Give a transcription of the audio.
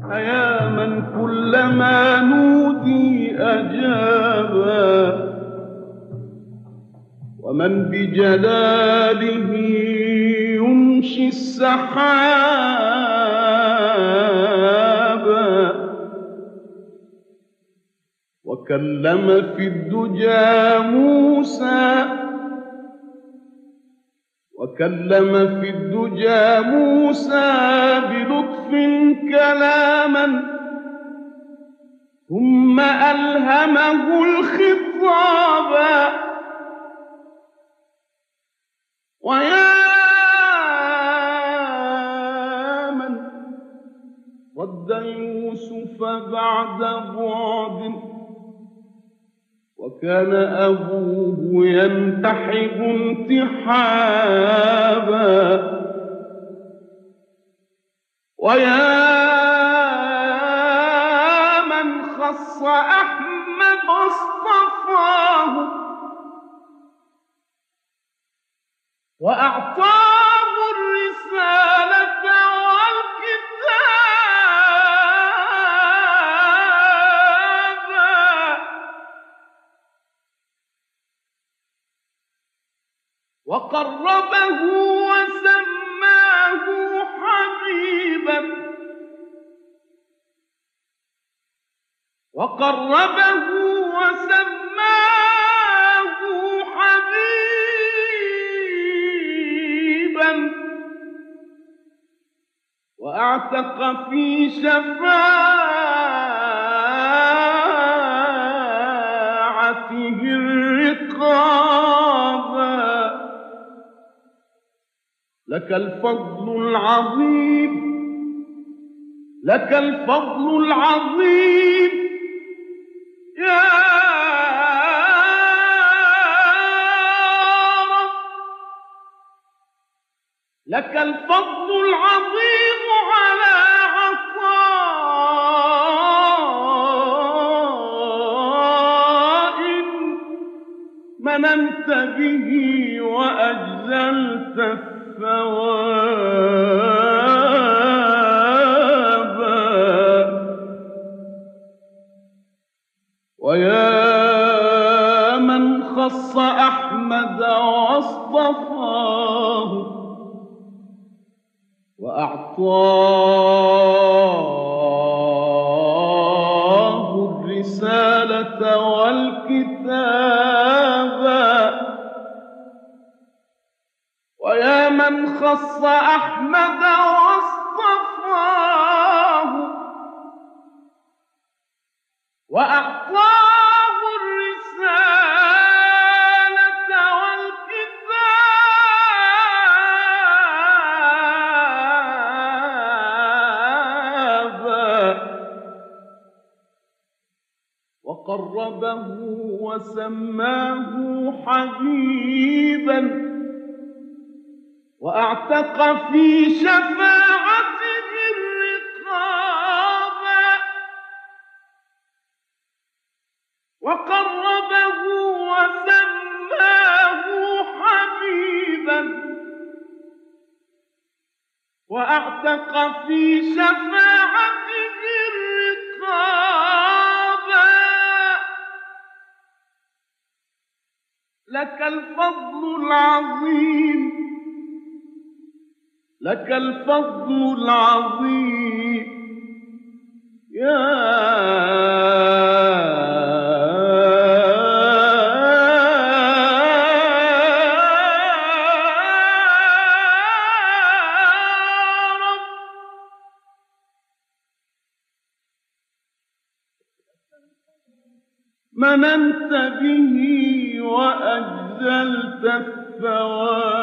أيا من كلما نودي أجابا ومن بجلاله يمشي السحابا وكلم في الدجى موسى بلطف كلاما ثم ألهمه الخطابا ويا من رد يوسف بعد بعد وكان أبوه ينتحب انتحابا ويا من خص أحمد واصطفاه وأعطاه الرسالة والكتاب وقربه وسماه حبيبا وأعتق في شفاعته الرقابا لك الفضل العظيم يا رب لك الفضل العظيم على عطاء مننت به وأجزلت الثوابا ويا من خص أحمد واصطفاه وأعطاه الرسالة والكتابا ويا من خص أحمد واصطفاه وأعطاه الرسالة والكتابا وقربه وسماه حبيبا وأعتق في شفاعته الرقابا وقربه وسماه حبيبا وأعتق في شفاعته الرقابا لك الفضل العظيم يا رب مننت به وأجزلت الثواب